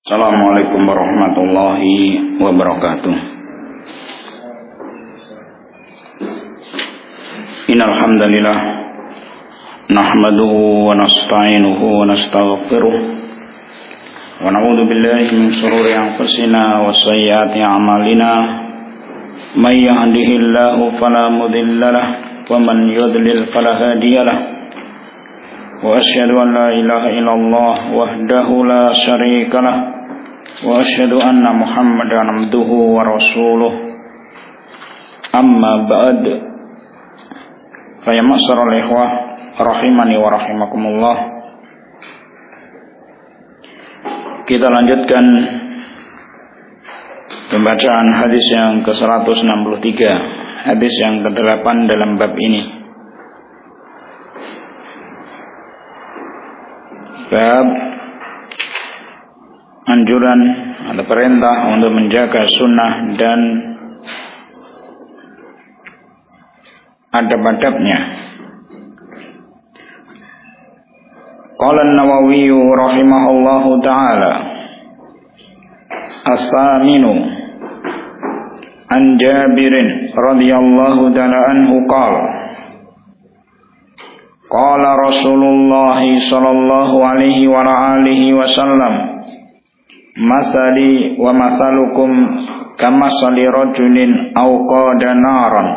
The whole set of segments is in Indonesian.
Assalamualaikum warahmatullahi wabarakatuh. Innal hamdalillah nahmaduhu wa nasta'inuhu wa nastaghfiruh wa na'udzu billahi min shururi anfusina wa sayyiati a'malina. May yahdihillahu fala mudilla lahu wa man yudlil fala hadiya lahu. Wa asyhadu an la ilaha illallah wahdahu la syarika lahu wa asyhadu anna Muhammadan abduhu wa rasuluh. Amma ba'd. Fa ya ma'syaral ikhwah rahimani wa rahimakumullah. Kita lanjutkan pembacaan hadis yang ke-163, hadis yang ke-8 dalam bab ini. Bab anjuran atau perintah untuk menjaga sunnah dan adab-adabnya. Qala an-Nawawi rahimahullahu ta'ala as-saminu an Jabirin radhiyallahu ta'ala anhu qala qala Rasulullah sallallahu alaihi wa alihi wasallam masali wa masalukum kamasali rajulin awqada naran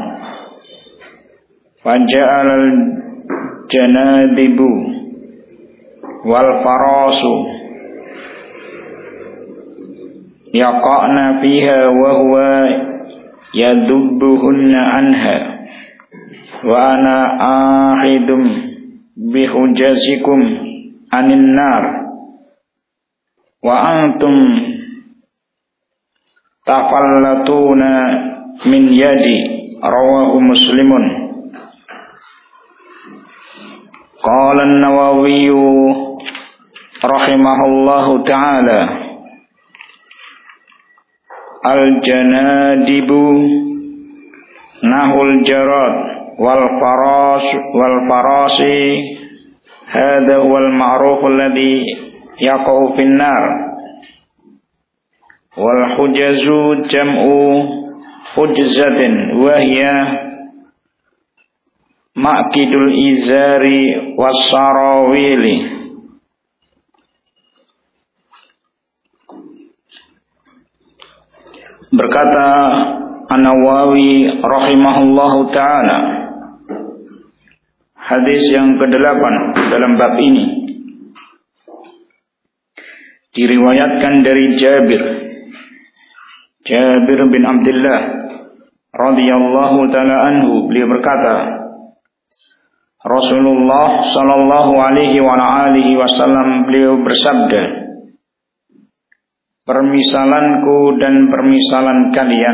faja'al janadibu wal farasu yaqa'na fiha wa huwa yadubbuhunna anha wa ana ahidum bihujazikum anin nar wa antum tafallatuna min yadi. Rawahu Muslimun. Qala an-Nawawi rahimahullahu ta'ala al-janadibu nahul jarad wal farasi hadha wal ma'ruf alladhi yaqau fin nar wal hujazu jam'u hujzatin wa hiya ma'kidul izari was sarawili. Berkata An-Nawawi rahimahullahu ta'ala, hadis yang ke-8 dalam bab ini diriwayatkan dari Jabir bin Abdullah radhiyallahu ta'ala anhu. Beliau berkata, Rasulullah sallallahu alaihi wa alihi wasallam beliau bersabda, permisalanku dan permisalan kalian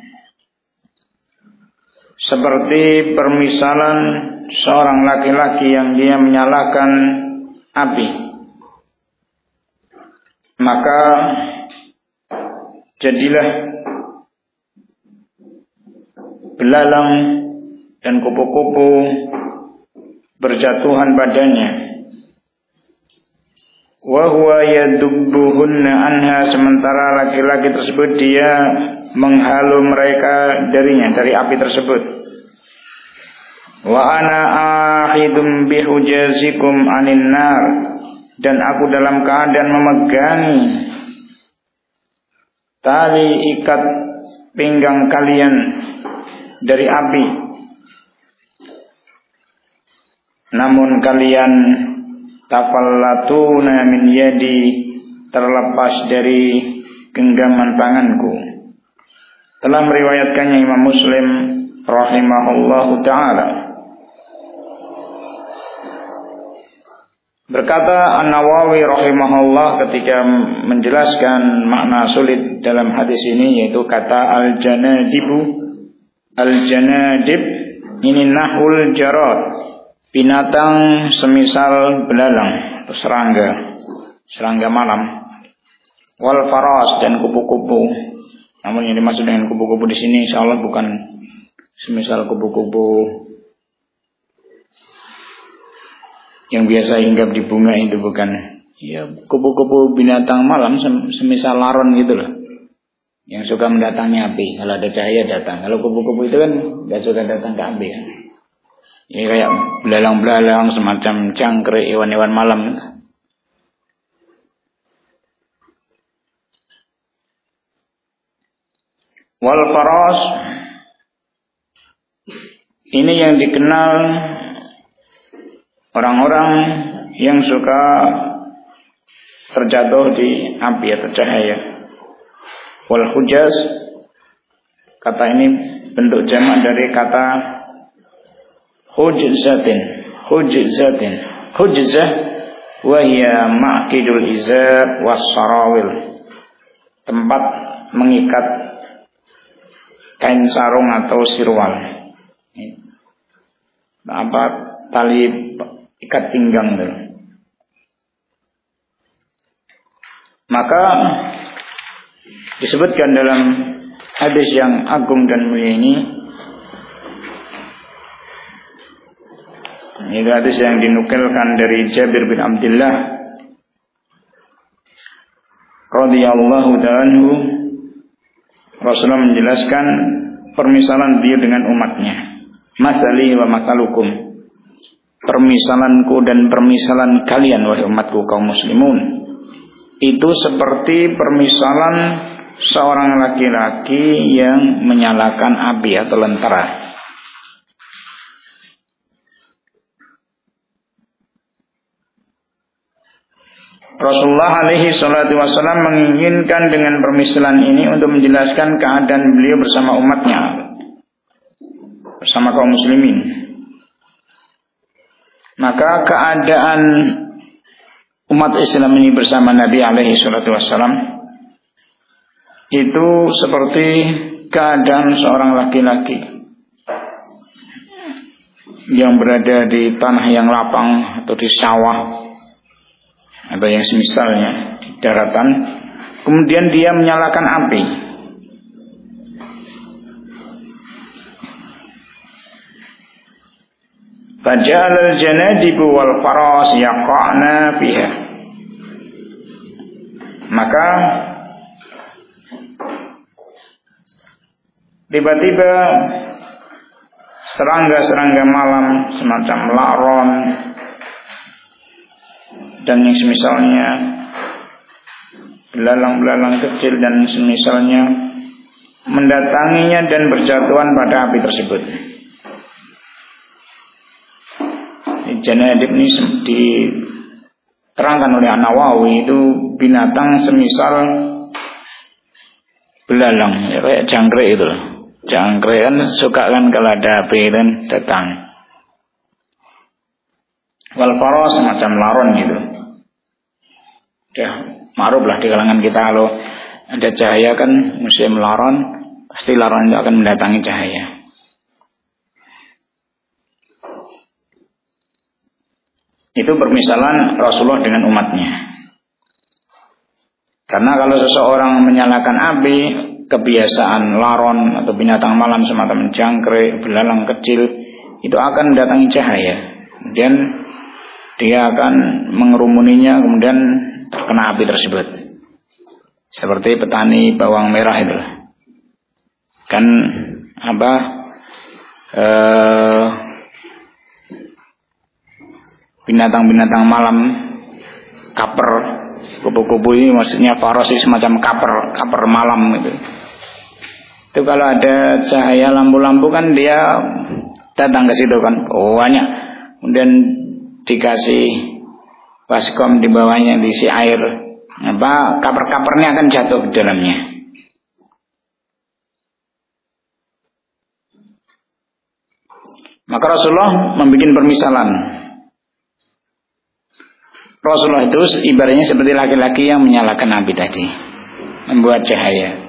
seperti permisalan seorang laki-laki yang dia menyalakan api. Maka jadilah belalang dan kupu-kupu berjatuhan padanya. Wa huwa yadubbuhunna anha, sementara laki-laki tersebut dia menghalu mereka darinya, dari api tersebut. Wa ana akhidum bihujazikum anin nar, dan aku dalam keadaan memegangi tali ikat pinggang kalian dari api. Namun kalian tafallatuna min yadi, terlepas dari genggaman tanganku. Telah meriwayatkannya Imam Muslim rahimahullahu ta'ala. Berkata An-Nawawi rahimahullah ketika menjelaskan makna sulit dalam hadis ini, yaitu kata al-janadibu. Al-janadib ini nahul jarad, binatang semisal belalang atau serangga malam. Wal faras, dan kupu-kupu. Namun yang dimaksud dengan kupu-kupu di sini insyaallah bukan semisal kupu-kupu yang biasa hinggap di bunga, itu bukan. ya kupu-kupu binatang malam semisal laron gitu loh, yang suka mendatangi api. Kalau ada cahaya datang. Kalau kupu-kupu itu kan nggak suka datang ke api kan. Ya kayak belalang-belalang, semacam jangkrik, hewan-hewan malam. Wal faras, ini yang dikenal orang-orang yang suka terjatuh di api atau cahaya. Wal hujaz, kata ini bentuk jamak dari kata hujzatin. Hujzah wa hiya ma'qidul izar was sarawil, tempat mengikat kain sarung atau sirwal, tali ikat pinggang itu. Maka disebutkan dalam hadis yang agung dan mulia ini hadis yang dinukilkan dari Jabir bin Abdullah radhiyallahu ta'ala anhu. Rasulullah menjelaskan permisalan beliau dengan umatnya. Masali wa masalukum, permisalanku dan permisalan kalian wahai umatku kaum muslimun, itu seperti permisalan seorang laki-laki yang menyalakan api atau lentera. Rasulullah alaihi salatu wasallam menginginkan dengan permisalan ini untuk menjelaskan keadaan beliau bersama umatnya, bersama kaum muslimin. Maka keadaan umat Islam ini bersama Nabi alaihi salatu wasallam itu seperti keadaan seorang laki-laki yang berada di tanah yang lapang atau di sawah atau yang semisalnya di daratan, kemudian dia menyalakan api. Faja'al al-janadibu wal faras yaqa'na fiha, maka tiba-tiba serangga-serangga malam semacam laron dan yang semisalnya, belalang-belalang kecil dan semisalnya, mendatanginya dan berjatuhan pada api tersebut. Janadib ini diterangkan oleh An-Nawawi, itu binatang semisal belalang, ya kayak jangkrik itu. Jangkrik kan suka kan kalau ada api dan datang. Wal faras semacam laron gitu. Ya, ma'ruf lah di kalangan kita, kalau ada cahaya kan musim laron, pasti laron itu akan mendatangi cahaya. Itu permisalan Rasulullah dengan umatnya. Karena kalau seseorang menyalakan api, kebiasaan laron atau binatang malam semacam jangkrik, belalang kecil, itu akan mendatangi cahaya. Kemudian dia akan mengerumuninya, kemudian terkena api tersebut. Seperti petani bawang merah itu kan binatang-binatang malam, kaper, kupu-kupu ini maksudnya faros, semacam kaper malam gitu. Itu kalau ada cahaya lampu-lampu kan dia datang ke situ kan, banyak. Kemudian dikasih baskom di bawahnya, diisi air, kaper-kapernya akan jatuh ke dalamnya. Maka Rasulullah membuat permisalan. Rasulullah itu ibaratnya seperti laki-laki yang menyalakan api tadi, membuat cahaya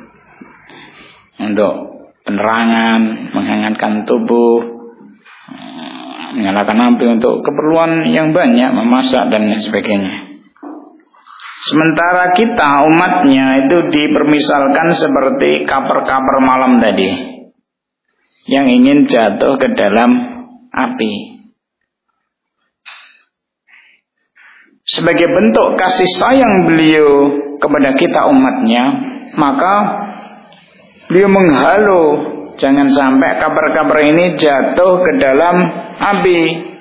untuk penerangan, menghangatkan tubuh, menyalakan api untuk keperluan yang banyak, memasak dan sebagainya. Sementara kita umatnya itu dipermisalkan seperti kaper-kaper malam tadi yang ingin jatuh ke dalam api. sebagai bentuk kasih sayang beliau kepada kita umatnya, maka beliau menghalau jangan sampai kabar-kabar ini jatuh ke dalam api.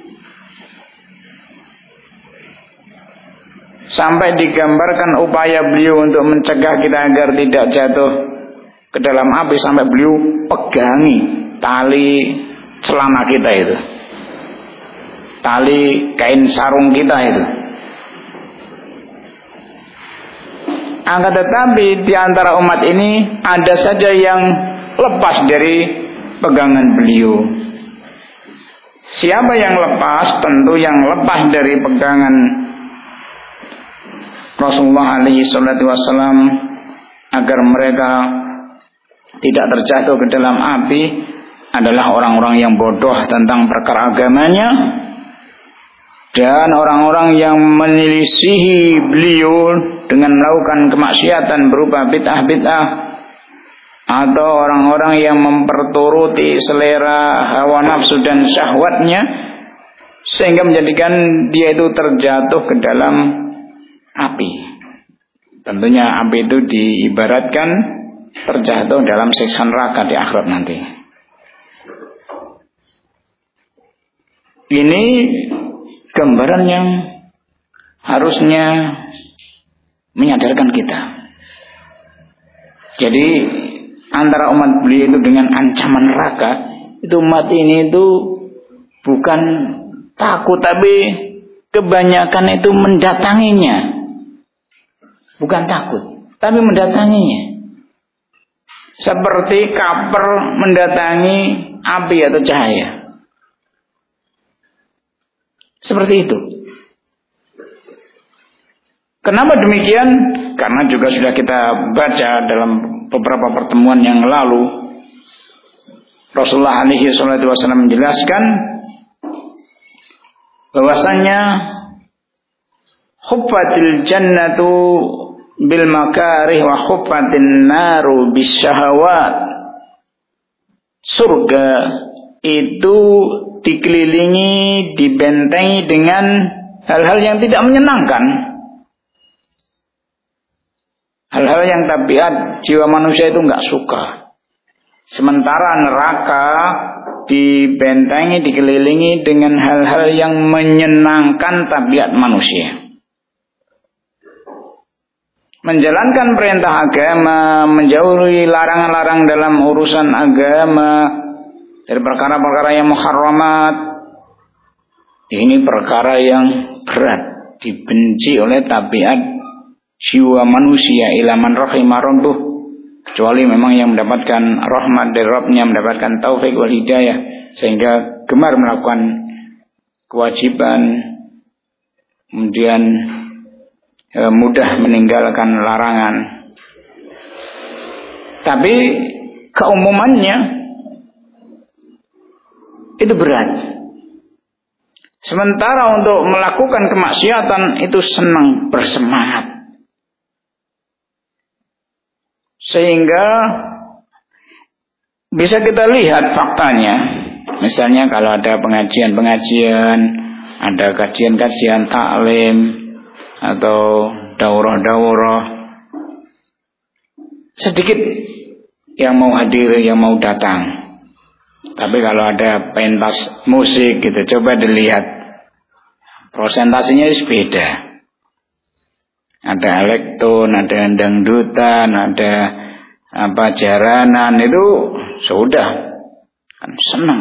Sampai digambarkan upaya beliau untuk mencegah kita agar tidak jatuh ke dalam api, sampai beliau pegangi tali celana kita itu, tali kain sarung kita itu. Akan tetapi di antara umat ini ada saja yang lepas dari pegangan beliau. Siapa yang lepas? Tentu yang lepas dari pegangan Rasulullah alaihi salatu wassalam agar mereka tidak terjatuh ke dalam api adalah orang-orang yang bodoh tentang perkara agamanya dan orang-orang yang menyelisihi beliau dengan melakukan kemaksiatan berupa bid'ah-bid'ah, atau orang-orang yang memperturuti selera hawa nafsu dan syahwatnya sehingga menjadikan dia itu terjatuh ke dalam api. Tentunya api itu diibaratkan terjatuh dalam siksa neraka di akhirat nanti. Ini gambaran yang harusnya menyadarkan kita. Jadi antara umat beliau itu dengan ancaman neraka, itu umat ini itu bukan takut, tapi kebanyakan itu mendatanginya. Bukan takut, tapi mendatanginya. Seperti kaper mendatangi api atau cahaya. Seperti itu. Kenapa demikian? Karena juga sudah kita baca dalam beberapa pertemuan yang lalu, Rasulullah alaihi salatu wasallam menjelaskan bahwasanya huffatil jannatu bil makarih wa huffatin naru bis syahawat. Surga itu dikelilingi, dibentengi dengan hal-hal yang tidak menyenangkan. Hal-hal yang tabiat jiwa manusia itu enggak suka. Sementara neraka dibentengi, dikelilingi dengan hal-hal yang menyenangkan tabiat manusia. Menjalankan perintah agama, menjauhi larangan-larang dalam urusan agama, dari perkara-perkara yang muharramat, ini perkara yang berat, dibenci oleh tabiat jiwa manusia, ilaman rahimah rabbuh, kecuali memang yang mendapatkan rahmat dari Rabbnya, mendapatkan taufik wal hidayah, sehingga gemar melakukan kewajiban, kemudian mudah meninggalkan larangan. Tapi keumumannya itu berat. Sementara untuk melakukan kemaksiatan itu senang, bersemangat. Sehingga bisa kita lihat faktanya. Misalnya kalau ada pengajian-pengajian, ada kajian-kajian taklim atau daurah-daurah, sedikit yang mau hadir, yang mau datang. Tapi kalau ada pentas musik gitu, coba dilihat prosentasinya beda. Ada elektron, ada dangdutan, ada jaranan, itu sudah kan senang,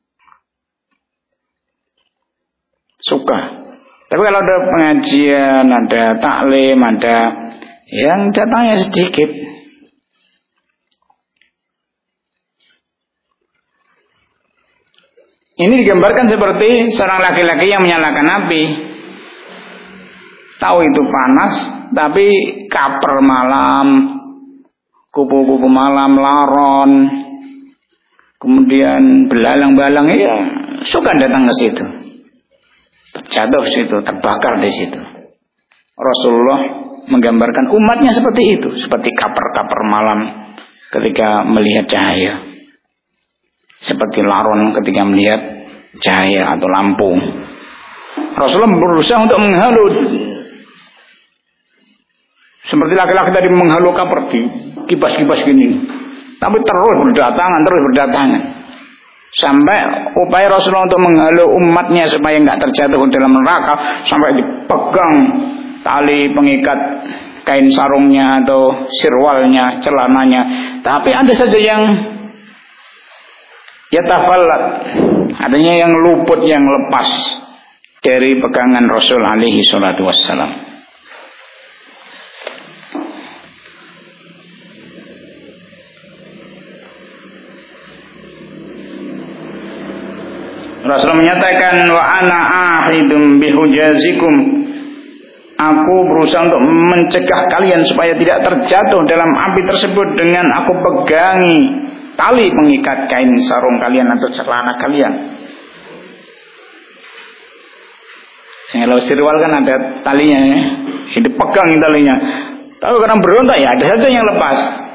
suka. Tapi kalau ada pengajian, ada taklim, ada yang datangnya sedikit. Ini digambarkan seperti seorang laki-laki yang menyalakan api. Tahu itu panas, tapi kaper malam, kupu-kupu malam, laron, kemudian belalang-belalang, ya suka datang ke situ, terjatuh ke situ, terbakar di situ. Rasulullah menggambarkan umatnya seperti itu, seperti kaper-kaper malam ketika melihat cahaya, seperti laron ketika melihat cahaya atau lampu. Rasulullah berusaha untuk menghalau Seperti laki-laki tadi menghalau kaper di kipas-kipas gini. Tapi terus berdatangan. Sampai upaya Rasulullah untuk menghalau umatnya supaya enggak terjatuh dalam neraka, sampai dipegang tali pengikat kain sarungnya atau sirwalnya, celananya. Tapi ada saja yang yatafallat, artinya yang luput, yang lepas dari pegangan Rasul alaihi salatu wassalam. Rasul menyatakan, wa ana ahidum bihujazikum, aku berusaha untuk mencegah kalian supaya tidak terjatuh dalam api tersebut dengan aku pegangi tali pengikat kain sarung kalian atau celana kalian. Kalau sirwal kan ada talinya ya, dipegang talinya. Tapi karena berontak ya ada saja yang lepas.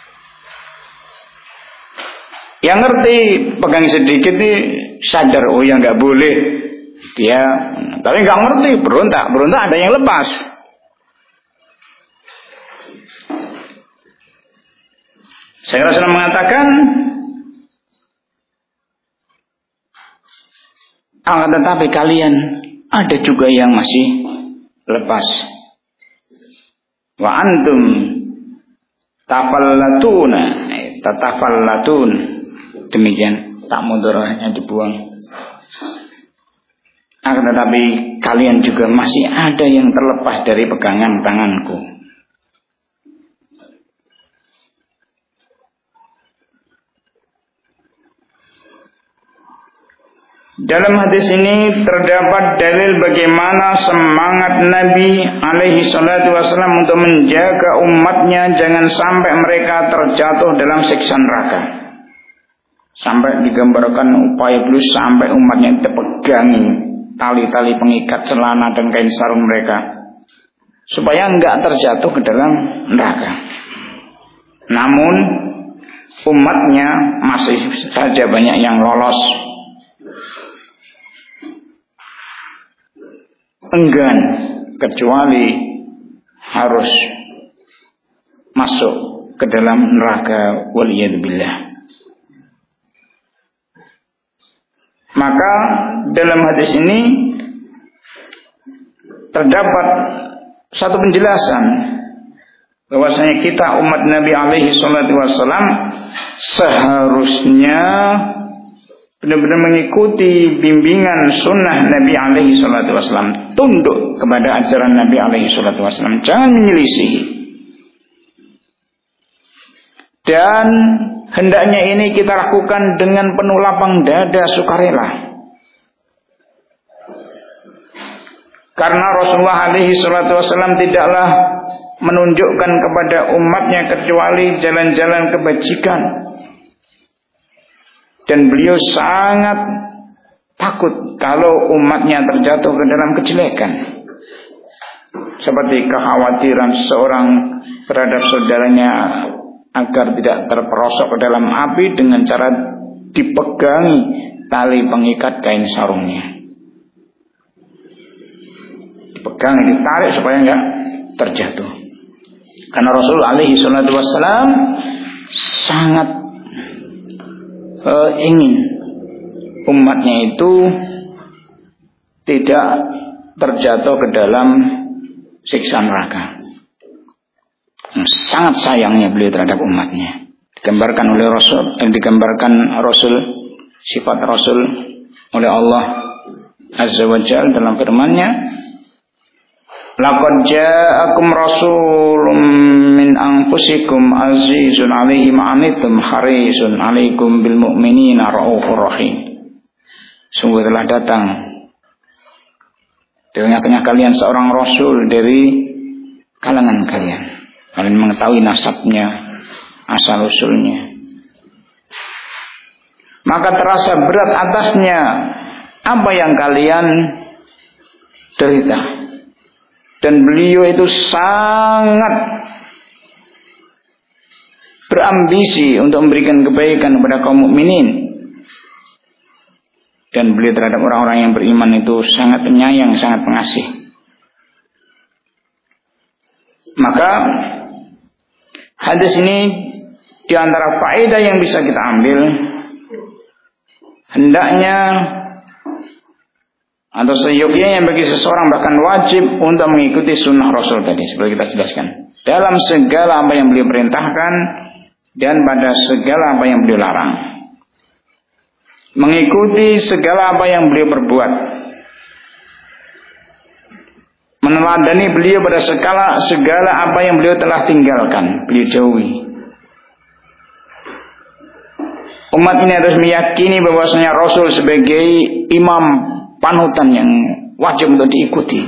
Yang ngerti pegang sedikit nih sadar, oh ya nggak boleh dia, tapi nggak ngerti berontak ada yang lepas. Saya Rasulullah mengatakan, akan tetapi kalian ada juga yang masih lepas. Wa antum tatafallatun, demikian tak mudorahnya dibuang. Akan tetapi kalian juga masih ada yang terlepas dari pegangan tanganku. Dalam hadis ini terdapat dalil bagaimana semangat Nabi alaihi salatu wasallam untuk menjaga umatnya jangan sampai mereka terjatuh dalam siksa neraka. Sampai digambarkan upaya beliau sampai umatnya terpegangi tali-tali pengikat celana dan kain sarung mereka supaya enggak terjatuh ke dalam neraka. Namun umatnya masih saja banyak yang lolos, enggan, kecuali harus masuk ke dalam neraka, waliyadzubillah. Maka dalam hadis ini terdapat satu penjelasan bahwasanya kita umat Nabi alaihi salatu wassalam seharusnya benar-benar mengikuti bimbingan sunnah Nabi alaihi salatu wassalam, tunduk kepada ajaran Nabi alaihi salatu wassalam, jangan menyelisihi. Dan hendaknya ini kita lakukan dengan penuh lapang dada, sukarela. Karena Rasulullah alaihi salatu wassalam tidaklah menunjukkan kepada umatnya kecuali jalan-jalan kebajikan. Dan beliau sangat takut kalau umatnya terjatuh ke dalam kejelekan. Seperti kekhawatiran seorang terhadap saudaranya agar tidak terperosok ke dalam api dengan cara dipegangi tali pengikat kain sarungnya. Dipegang, ditarik supaya enggak terjatuh. Karena Rasul alaihi salatu wassalam sangat ingin umatnya itu tidak terjatuh ke dalam siksa neraka. Sangat sayangnya beliau terhadap umatnya. Digambarkan oleh Rasul, sifat Rasul oleh Allah Azza wa Jalla dalam firman-Nya, laqad ja'akum rasulun min anfusikum azizun 'alaihi ma 'anittum harisun 'alaikum bil mu'minina raufur rahim. Sungguh telah datang di tengah-tengah kalian seorang rasul dari kalangan kalian. Kalian mengetahui nasabnya, asal usulnya. Maka terasa berat atasnya apa yang kalian derita. Dan beliau itu sangat berambisi untuk memberikan kebaikan kepada kaum mukminin. Dan beliau terhadap orang-orang yang beriman itu sangat penyayang, sangat pengasih. Maka hadis ini di antara faedah yang bisa kita ambil, hendaknya atau seyogyanya bagi seseorang bahkan wajib untuk mengikuti sunnah Rasul tadi seperti kita jelaskan dalam segala apa yang beliau perintahkan dan pada segala apa yang beliau larang, mengikuti segala apa yang beliau perbuat, meneladani beliau pada segala apa yang beliau telah tinggalkan, beliau jauhi. Umat ini harus meyakini bahwasanya Rasul sebagai imam panutan yang wajib untuk diikuti.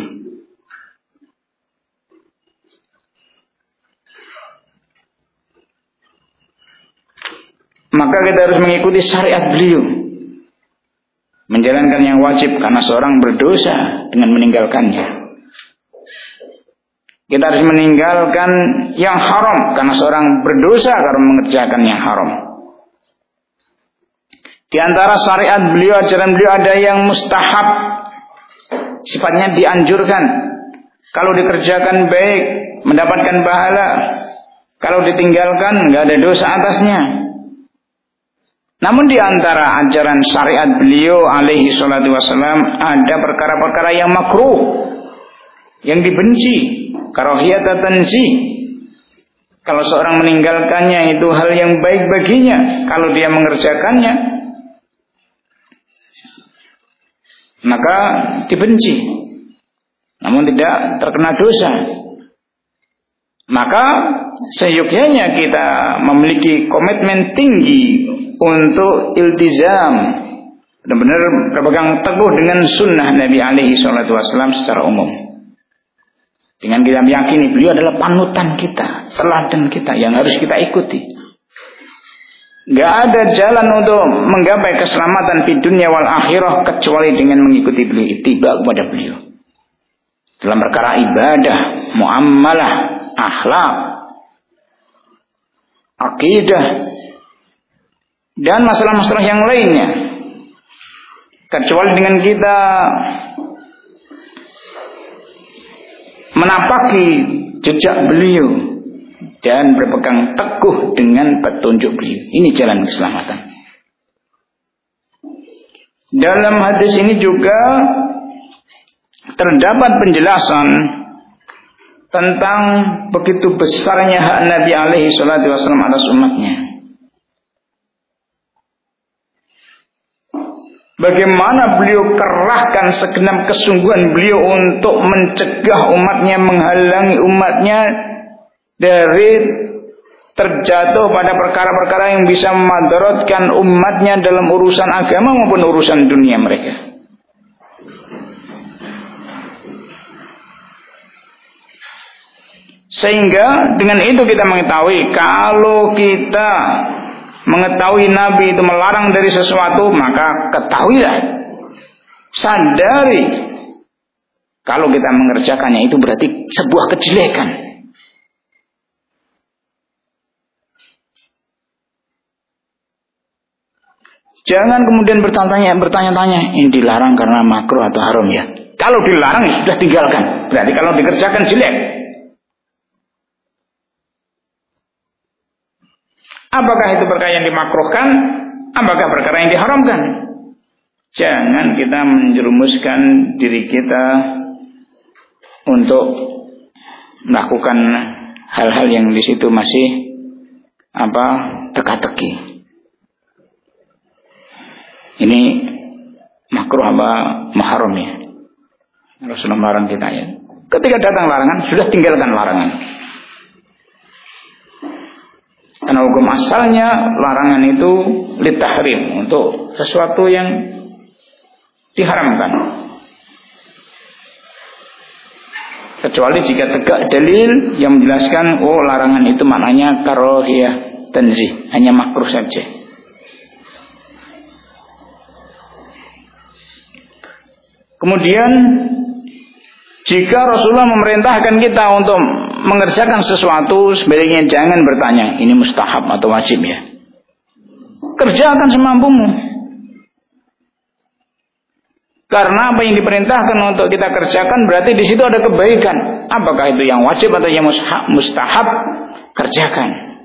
Maka kita harus mengikuti syariat beliau, menjalankan yang wajib karena seorang berdosa dengan meninggalkannya. Kita harus meninggalkan yang haram karena seorang berdosa karena mengerjakan yang haram. Di antara syariat beliau, ajaran beliau ada yang mustahab, sifatnya dianjurkan. Kalau dikerjakan baik, mendapatkan pahala. Kalau ditinggalkan, nggak ada dosa atasnya. Namun di antara ajaran syariat beliau alaihi salatu wassalam ada perkara-perkara yang makruh, yang dibenci, karahiyatan tanzih. Kalau seorang meninggalkannya itu hal yang baik baginya. Kalau dia mengerjakannya maka dibenci, namun tidak terkena dosa. Maka seyogyanya kita memiliki komitmen tinggi untuk iltizam, benar-benar berpegang teguh dengan sunnah Nabi alaihi salatu wassalam secara umum. Dengan kita meyakini beliau adalah panutan kita, teladan kita yang harus kita ikuti. Gak ada jalan untuk menggapai keselamatan di dunia wal akhirah kecuali dengan mengikuti beliau, ittiba kepada beliau. Dalam perkara ibadah, muamalah, akhlak, akidah, dan masalah-masalah yang lainnya. Kecuali dengan kita menapaki jejak beliau dan berpegang teguh dengan petunjuk beliau. Ini jalan keselamatan. Dalam hadis ini juga terdapat penjelasan tentang begitu besarnya hak Nabi alaihi salatu wasallam atas umatnya. Bagaimana beliau kerahkan segenap kesungguhan beliau untuk mencegah umatnya, menghalangi umatnya dari terjatuh pada perkara-perkara yang bisa memadaratkan umatnya dalam urusan agama maupun urusan dunia mereka. Sehingga dengan itu kita mengetahui, kalau kita mengetahui Nabi itu melarang dari sesuatu, maka ketahuilah, sadari, kalau kita mengerjakannya itu berarti sebuah kejelekan. Jangan kemudian bertanya-tanya, ini dilarang karena makruh atau haram ya. Kalau dilarang ya sudah tinggalkan. Berarti kalau dikerjakan jelek. Apakah itu perkara yang dimakruhkan? Apakah perkara yang diharamkan? Jangan kita menjerumuskan diri kita untuk melakukan hal-hal yang di situ masih teka-teki. Ini makruh apa muharram ya? Rasulullah melarang kita ya. Ketika datang larangan, sudah tinggalkan larangan. Karena hukum asalnya larangan itu litahrim, untuk sesuatu yang diharamkan. Kecuali jika tegak dalil yang menjelaskan, oh larangan itu maknanya karahiyah tanzih, hanya makruh saja. Kemudian jika Rasulullah memerintahkan kita untuk mengerjakan sesuatu, sebaiknya jangan bertanya ini mustahab atau wajib ya. Kerjakan semampumu. Karena apa yang diperintahkan untuk kita kerjakan berarti di situ ada kebaikan. Apakah itu yang wajib atau yang mustahab, kerjakan.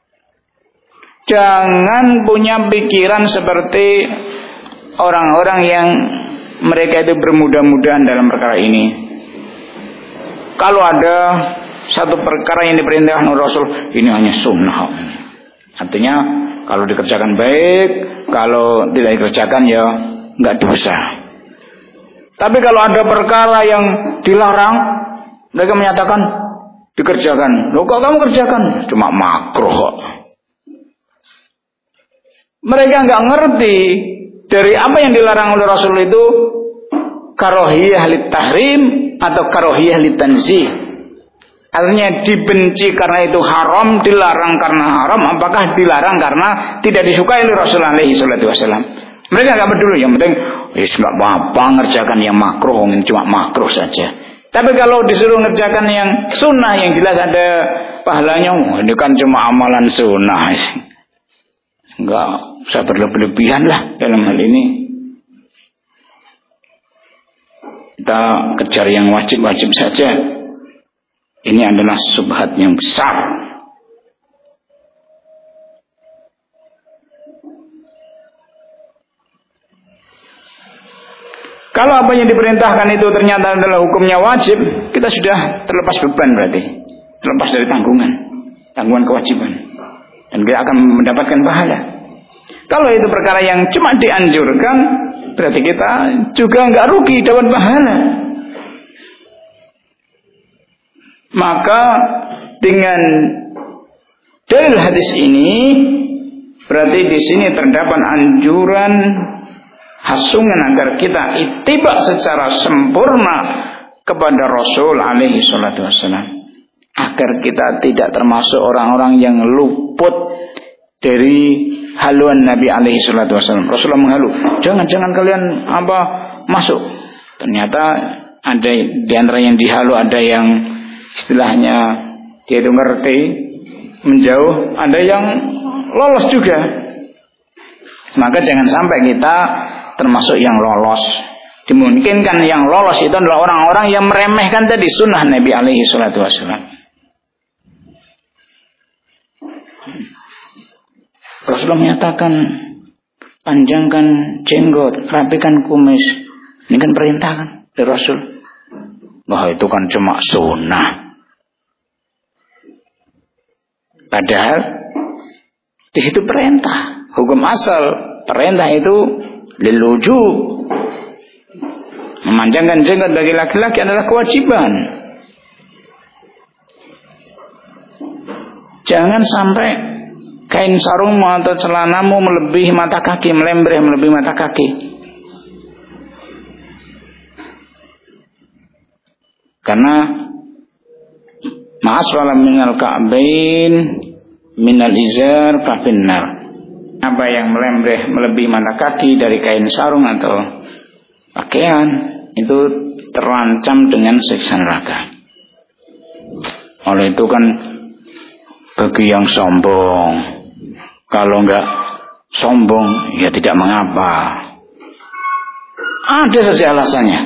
Jangan punya pikiran seperti orang-orang yang mereka itu bermudah-mudahan dalam perkara ini. Kalau ada satu perkara yang diperintahkan oleh Rasul, ini hanya sunnah. Artinya kalau dikerjakan baik, kalau tidak dikerjakan ya nggak dosa. Tapi kalau ada perkara yang dilarang, mereka menyatakan dikerjakan. Loh kok kamu kerjakan? Cuma makruh kok. Mereka nggak ngerti dari apa yang dilarang oleh Rasul itu karohiyah lit tahrim atau karohiyah lit tanzih. Artinya dibenci karena itu haram, dilarang karena haram. Apakah dilarang karena tidak disukai oleh Rasul alaihi salatu wasallam? Mereka nggak peduli, yang penting nggak apa-apa ngerjakan yang makruh, ini cuma makruh saja. Tapi kalau disuruh ngerjakan yang sunnah, yang jelas ada pahalanya, ini kan cuma amalan sunnah. Nggak usah berlebihan lah dalam hal ini. Kita kejar yang wajib-wajib saja. Ini adalah subhat yang besar. Kalau apa yang diperintahkan itu ternyata adalah hukumnya wajib, kita sudah terlepas beban berarti. Terlepas dari tanggungan kewajiban. Dan kita akan mendapatkan pahala. Kalau itu perkara yang cuma dianjurkan, berarti kita juga nggak rugi dapat pahala. Maka dengan dalil hadis ini, berarti di sini terdapat anjuran, hasungan agar kita ittiba secara sempurna kepada Rasul alaihi salatu wassalam, agar kita tidak termasuk orang-orang yang luput dari haluan Nabi alaihi salatu wassalam. Rasulullah menghalu, jangan kalian masuk. Ternyata ada di antara yang dihalu, ada yang istilahnya dia itu ngerti, menjauh, ada yang lolos juga. Maka jangan sampai kita termasuk yang lolos. Dimungkinkan yang lolos itu adalah orang-orang yang meremehkan tadi sunnah Nabi alaihi salatu wassalam. Rasulullah menyatakan panjangkan jenggot, rapikan kumis. Ini kan perintah kan dari Rasul. Wah, itu kan cuma sunnah. Padahal di situ perintah. Hukum asal perintah itu lil wujub. Memanjangkan jenggot bagi laki-laki adalah kewajiban. Jangan sampai kain sarungmu atau celanamu melebihi mata kaki, melembreh melebihi mata kaki. Karena ma'asfala minal ka'bain minal izar fafinnar. Apa yang melembreh melebihi mata kaki dari kain sarung atau pakaian itu terancam dengan siksa neraka. Oleh itu kan bagi yang sombong, kalau enggak sombong ya tidak mengapa. Ada saja alasannya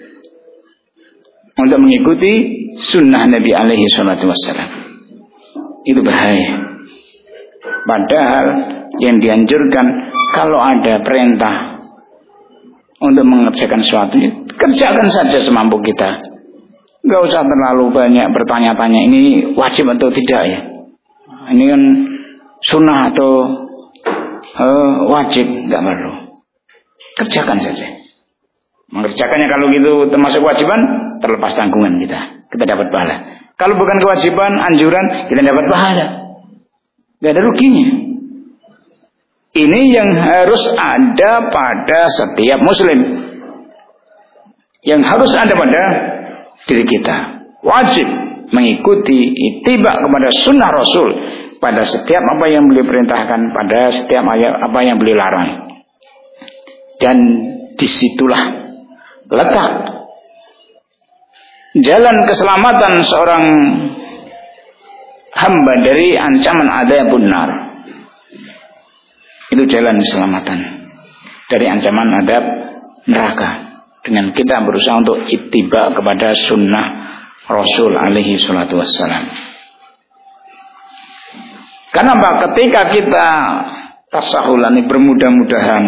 untuk mengikuti sunnah Nabi alaihi salatu wassalam. Itu bahaya. Padahal yang dianjurkan kalau ada perintah untuk mengerjakan sesuatu, kerjakan saja semampu kita. Enggak usah terlalu banyak bertanya-tanya ini wajib atau tidak ya. Ini kan sunnah atau wajib, enggak perlu. Kerjakan saja. Mengerjakannya kalau gitu termasuk kewajiban, terlepas tanggungan kita dapat pahala. Kalau bukan kewajiban, anjuran, kita dapat pahala. Enggak ada ruginya. Ini yang harus ada pada setiap muslim. Yang harus ada pada diri kita. Wajib mengikuti ittiba kepada sunnah Rasul pada setiap apa yang beliau perintahkan, pada setiap apa yang beliau larang. Dan disitulah letak jalan keselamatan seorang hamba dari ancaman adzabun nar. Itu jalan keselamatan dari ancaman azab neraka. dengan kita berusaha untuk ittiba kepada sunnah Rasul alaihi salatu wassalam. Karena ketika kita tasahulan bermudah-mudahan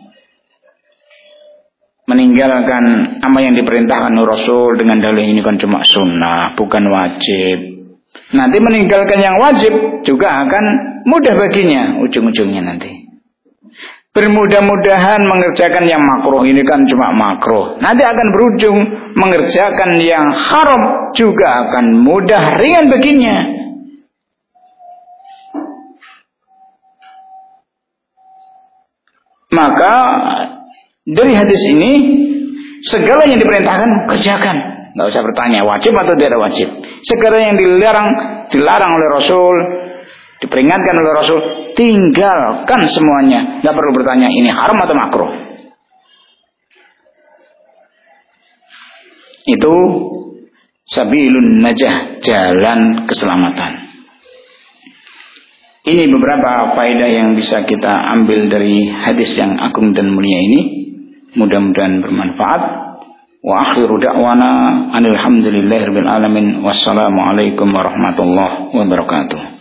meninggalkan apa yang diperintahkan Rasul dengan dalih ini kan cuma sunnah, bukan wajib. Nanti meninggalkan yang wajib juga akan mudah baginya ujung-ujungnya nanti. Bermudah-mudahan mengerjakan yang makruh ini kan cuma makruh. Nanti akan berujung mengerjakan yang haram juga akan mudah ringan baginya. Maka dari hadis ini segala yang diperintahkan kerjakan, nggak usah bertanya wajib atau tidak wajib. Segala yang dilarang oleh Rasul, diperingatkan oleh Rasul, tinggalkan semuanya. Nggak perlu bertanya ini haram atau makruh. Itu sabilun najah, jalan keselamatan. Ini beberapa faedah yang bisa kita ambil dari hadis yang agung dan mulia ini. Mudah-mudahan bermanfaat. Wa akhiru da'wana alhamdulillahirabbil alamin. Wassalamualaikum warahmatullahi wabarakatuh.